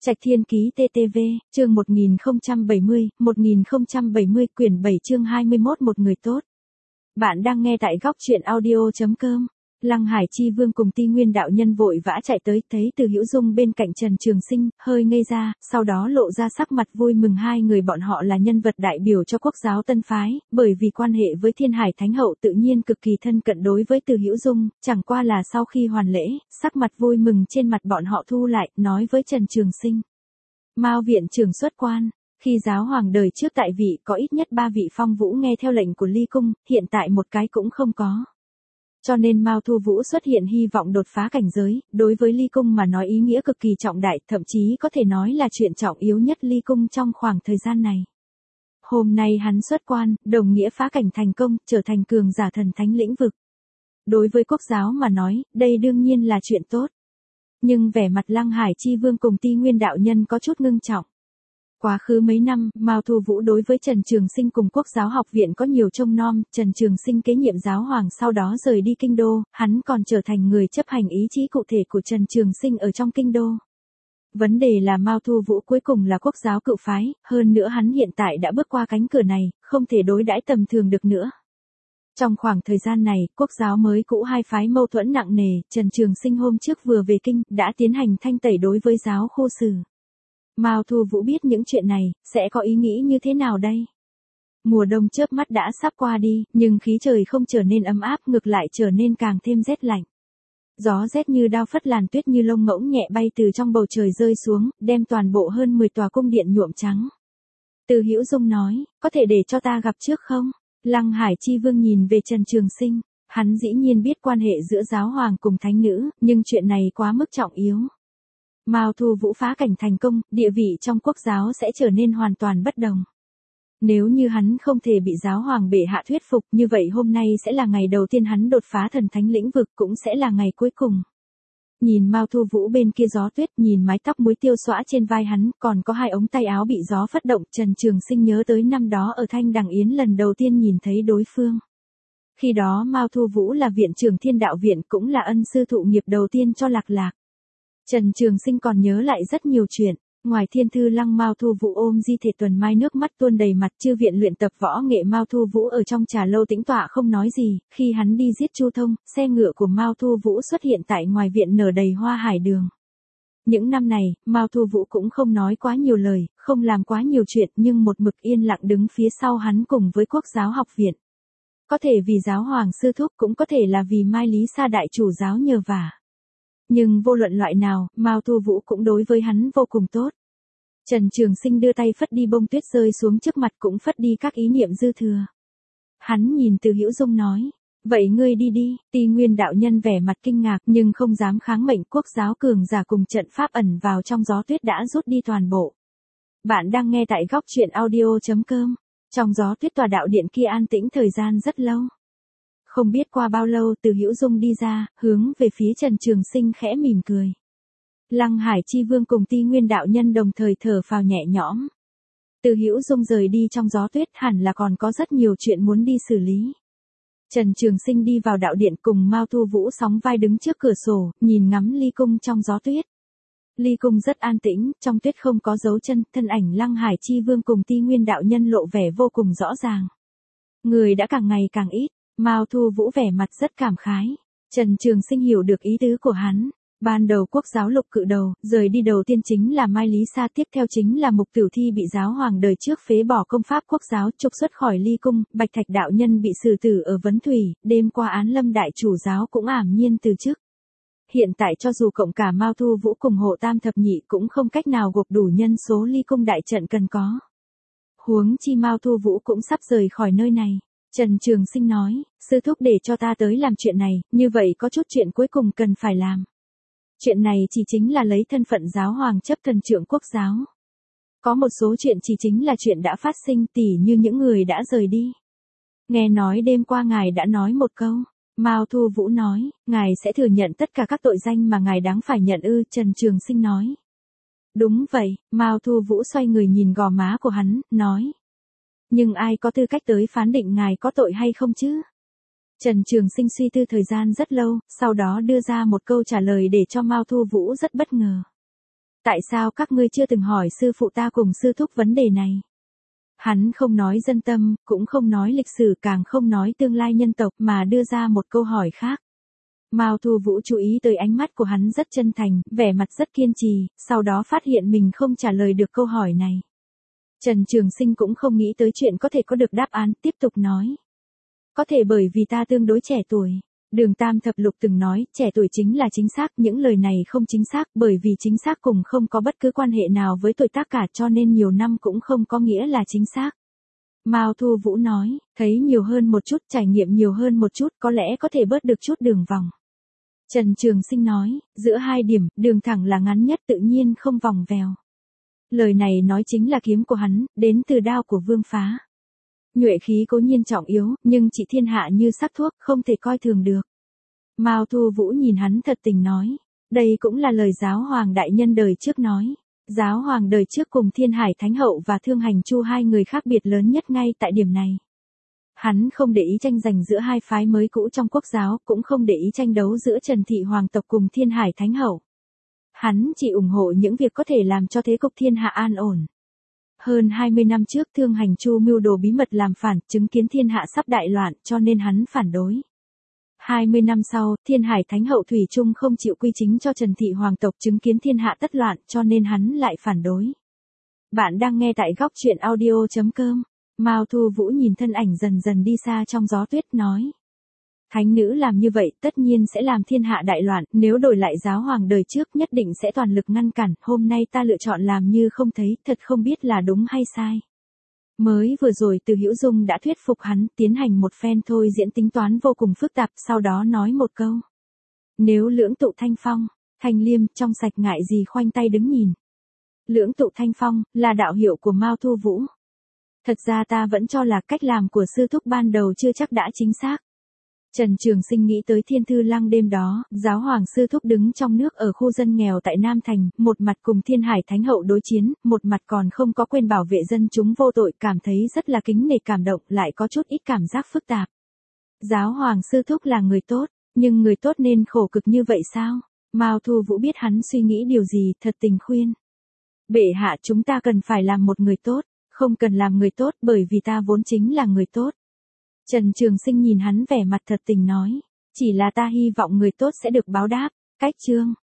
Trạch Thiên Ký TTV, chương 1070, quyển 7 chương 21 một người tốt. Bạn đang nghe tại góc truyện audio.com. Lăng Hải Chi Vương cùng Ti Nguyên đạo nhân vội vã chạy tới, thấy Từ Hữu Dung bên cạnh Trần Trường Sinh, hơi ngây ra, sau đó lộ ra sắc mặt vui mừng. Hai người bọn họ là nhân vật đại biểu cho quốc giáo Tân phái, bởi vì quan hệ với Thiên Hải Thánh hậu tự nhiên cực kỳ thân cận đối với Từ Hữu Dung, chẳng qua là sau khi hoàn lễ, sắc mặt vui mừng trên mặt bọn họ thu lại, nói với Trần Trường Sinh: Mao viện trưởng xuất quan. Khi giáo hoàng đời trước tại vị có ít nhất 3 vị phong vũ nghe theo lệnh của Ly Cung, hiện tại một cái cũng không có. Cho nên Mao Thu Vũ xuất hiện hy vọng đột phá cảnh giới, đối với Ly Cung mà nói ý nghĩa cực kỳ trọng đại, thậm chí có thể nói là chuyện trọng yếu nhất Ly Cung trong khoảng thời gian này. Hôm nay hắn xuất quan, đồng nghĩa phá cảnh thành công, trở thành cường giả thần thánh lĩnh vực. Đối với quốc giáo mà nói, đây đương nhiên là chuyện tốt. Nhưng vẻ mặt Lăng Hải Chi Vương cùng Ti Nguyên đạo nhân có chút ngưng trọng. Quá khứ mấy năm, Mao Thu Vũ đối với Trần Trường Sinh cùng Quốc giáo học viện có nhiều trông nom, Trần Trường Sinh kế nhiệm giáo hoàng sau đó rời đi kinh đô, hắn còn trở thành người chấp hành ý chí cụ thể của Trần Trường Sinh ở trong kinh đô. Vấn đề là Mao Thu Vũ cuối cùng là quốc giáo cựu phái, hơn nữa hắn hiện tại đã bước qua cánh cửa này, không thể đối đãi tầm thường được nữa. Trong khoảng thời gian này, quốc giáo mới cũ hai phái mâu thuẫn nặng nề, Trần Trường Sinh hôm trước vừa về kinh, đã tiến hành thanh tẩy đối với giáo khu sử. Mao Thu Vũ biết những chuyện này, sẽ có ý nghĩ như thế nào đây? Mùa đông chớp mắt đã sắp qua đi, nhưng khí trời không trở nên ấm áp, ngược lại trở nên càng thêm rét lạnh. Gió rét như đao phất, làn tuyết như lông ngỗng nhẹ bay từ trong bầu trời rơi xuống, đem toàn bộ hơn 10 tòa cung điện nhuộm trắng. Từ Hữu Dung nói, có thể để cho ta gặp trước không? Lăng Hải Chi Vương nhìn về Trần Trường Sinh, hắn dĩ nhiên biết quan hệ giữa giáo hoàng cùng thánh nữ, nhưng chuyện này quá mức trọng yếu. Mao Thu Vũ phá cảnh thành công, địa vị trong quốc giáo sẽ trở nên hoàn toàn bất đồng. Nếu như hắn không thể bị giáo hoàng bệ hạ thuyết phục, như vậy hôm nay sẽ là ngày đầu tiên hắn đột phá thần thánh lĩnh vực, cũng sẽ là ngày cuối cùng. Nhìn Mao Thu Vũ bên kia gió tuyết, nhìn mái tóc muối tiêu xõa trên vai hắn, còn có hai ống tay áo bị gió phất động, Trần Trường Sinh nhớ tới năm đó ở Thanh Đằng Yến lần đầu tiên nhìn thấy đối phương. Khi đó Mao Thu Vũ là viện trưởng Thiên Đạo Viện, cũng là ân sư thụ nghiệp đầu tiên cho Lạc Lạc. Trần Trường Sinh còn nhớ lại rất nhiều chuyện. Ngoài Thiên Thư Lăng, Mao Thu Vũ ôm di thể Tuần Mai nước mắt tuôn đầy mặt. Chư viện luyện tập võ nghệ, Mao Thu Vũ ở trong trà lâu tĩnh tọa không nói gì. Khi hắn đi giết Chu Thông, xe ngựa của Mao Thu Vũ xuất hiện tại ngoài viện nở đầy hoa hải đường. Những năm này, Mao Thu Vũ cũng không nói quá nhiều lời, không làm quá nhiều chuyện, nhưng một mực yên lặng đứng phía sau hắn cùng với Quốc giáo học viện. Có thể vì giáo hoàng sư thúc, cũng có thể là vì Mai Lý Sa đại chủ giáo nhờ vả. Nhưng vô luận loại nào, Mao Thu Vũ cũng đối với hắn vô cùng tốt. Trần Trường Sinh đưa tay phất đi bông tuyết rơi xuống trước mặt, cũng phất đi các ý niệm dư thừa. Hắn nhìn Từ Hữu Dung nói, vậy ngươi đi đi. Ti Nguyên đạo nhân vẻ mặt kinh ngạc nhưng không dám kháng mệnh, quốc giáo cường giả cùng trận pháp ẩn vào trong gió tuyết đã rút đi toàn bộ. Bạn đang nghe tại góc truyện audio.com. Trong gió tuyết tòa đạo điện kia an tĩnh thời gian rất lâu. Không biết qua bao lâu, Từ Hữu Dung đi ra, hướng về phía Trần Trường Sinh khẽ mỉm cười. Lăng Hải Chi Vương cùng Ti Nguyên đạo nhân đồng thời thở phào nhẹ nhõm. Từ Hữu Dung rời đi trong gió tuyết, hẳn là còn có rất nhiều chuyện muốn đi xử lý. Trần Trường Sinh đi vào đạo điện cùng Mao Thu Vũ sóng vai đứng trước cửa sổ, nhìn ngắm Ly Cung trong gió tuyết. Ly Cung rất an tĩnh, trong tuyết không có dấu chân, thân ảnh Lăng Hải Chi Vương cùng Ti Nguyên đạo nhân lộ vẻ vô cùng rõ ràng. Người đã càng ngày càng ít. Mao Thu Vũ vẻ mặt rất cảm khái. Trần Trường Sinh hiểu được ý tứ của hắn. Ban đầu quốc giáo lục cự đầu, rời đi đầu tiên chính là Mai Lý Sa, tiếp theo chính là Mục Tử Thi bị giáo hoàng đời trước phế bỏ công pháp quốc giáo, trục xuất khỏi Ly Cung. Bạch Thạch đạo nhân bị xử tử ở Vấn Thủy, đêm qua Án Lâm đại chủ giáo cũng ảm nhiên từ chức. Hiện tại cho dù cộng cả Mao Thu Vũ cùng Hộ Tam thập nhị cũng không cách nào gộp đủ nhân số Ly Cung đại trận cần có. Huống chi Mao Thu Vũ cũng sắp rời khỏi nơi này. Trần Trường Sinh nói, sư thúc để cho ta tới làm chuyện này, như vậy có chút chuyện cuối cùng cần phải làm. Chuyện này chỉ chính là lấy thân phận giáo hoàng chấp thần trưởng quốc giáo. Có một số chuyện chỉ chính là chuyện đã phát sinh, tỉ như những người đã rời đi. Nghe nói đêm qua ngài đã nói một câu. Mao Thu Vũ nói, ngài sẽ thừa nhận tất cả các tội danh mà ngài đáng phải nhận ư? Trần Trường Sinh nói. Đúng vậy. Mao Thu Vũ xoay người nhìn gò má của hắn, nói. Nhưng ai có tư cách tới phán định ngài có tội hay không chứ? Trần Trường Sinh suy tư thời gian rất lâu, sau đó đưa ra một câu trả lời để cho Mao Thu Vũ rất bất ngờ. Tại sao các ngươi chưa từng hỏi sư phụ ta cùng sư thúc vấn đề này? Hắn không nói dân tâm, cũng không nói lịch sử, càng không nói tương lai nhân tộc, mà đưa ra một câu hỏi khác. Mao Thu Vũ chú ý tới ánh mắt của hắn rất chân thành, vẻ mặt rất kiên trì, sau đó phát hiện mình không trả lời được câu hỏi này. Trần Trường Sinh cũng không nghĩ tới chuyện có thể có được đáp án, tiếp tục nói. Có thể bởi vì ta tương đối trẻ tuổi. Đường Tam Thập Lục từng nói, trẻ tuổi chính là chính xác, những lời này không chính xác, bởi vì chính xác cùng không có bất cứ quan hệ nào với tuổi tác cả, cho nên nhiều năm cũng không có nghĩa là chính xác. Mao Thu Vũ nói, thấy nhiều hơn một chút, trải nghiệm nhiều hơn một chút, có lẽ có thể bớt được chút đường vòng. Trần Trường Sinh nói, giữa hai điểm, đường thẳng là ngắn nhất, tự nhiên không vòng vèo. Lời này nói chính là kiếm của hắn, đến từ đao của Vương Phá. Nhuệ khí cố nhiên trọng yếu, nhưng trị thiên hạ như sắc thuốc, không thể coi thường được. Mao Thu Vũ nhìn hắn thật tình nói, đây cũng là lời giáo hoàng đại nhân đời trước nói. Giáo hoàng đời trước cùng Thiên Hải Thánh Hậu và Thương Hành Chu hai người khác biệt lớn nhất ngay tại điểm này. Hắn không để ý tranh giành giữa hai phái mới cũ trong quốc giáo, cũng không để ý tranh đấu giữa Trần Thị Hoàng tộc cùng Thiên Hải Thánh Hậu. Hắn chỉ ủng hộ những việc có thể làm cho thế cục thiên hạ an ổn. Hơn 20 năm trước Thương Hành Chu mưu đồ bí mật làm phản, chứng kiến thiên hạ sắp đại loạn, cho nên hắn phản đối. 20 năm sau, Thiên Hải Thánh Hậu thủy chung không chịu quy chính cho Trần Thị Hoàng tộc, chứng kiến thiên hạ tất loạn, cho nên hắn lại phản đối. Bạn đang nghe tại góc truyện audio.com. Mao Thu Vũ nhìn thân ảnh dần dần đi xa trong gió tuyết nói. Thánh nữ làm như vậy tất nhiên sẽ làm thiên hạ đại loạn, nếu đổi lại giáo hoàng đời trước nhất định sẽ toàn lực ngăn cản, hôm nay ta lựa chọn làm như không thấy, thật không biết là đúng hay sai. Mới vừa rồi Từ Hữu Dung đã thuyết phục hắn, tiến hành một phen thôi diễn tính toán vô cùng phức tạp, sau đó nói một câu. Nếu lưỡng tụ thanh phong, thanh liêm, trong sạch ngại gì khoanh tay đứng nhìn. Lưỡng tụ thanh phong, là đạo hiệu của Mao Thu Vũ. Thật ra ta vẫn cho là cách làm của sư thúc ban đầu chưa chắc đã chính xác. Trần Trường Sinh nghĩ tới Thiên Thư Lăng đêm đó, giáo hoàng sư thúc đứng trong nước ở khu dân nghèo tại Nam Thành, một mặt cùng Thiên Hải Thánh Hậu đối chiến, một mặt còn không có quên bảo vệ dân chúng vô tội, cảm thấy rất là kính nể cảm động, lại có chút ít cảm giác phức tạp. Giáo hoàng sư thúc là người tốt, nhưng người tốt nên khổ cực như vậy sao? Mao Thu Vũ biết hắn suy nghĩ điều gì, thật tình khuyên. Bệ hạ, chúng ta cần phải làm một người tốt, không cần làm người tốt bởi vì ta vốn chính là người tốt. Trần Trường Sinh nhìn hắn vẻ mặt thật tình nói, chỉ là ta hy vọng người tốt sẽ được báo đáp. Cách chương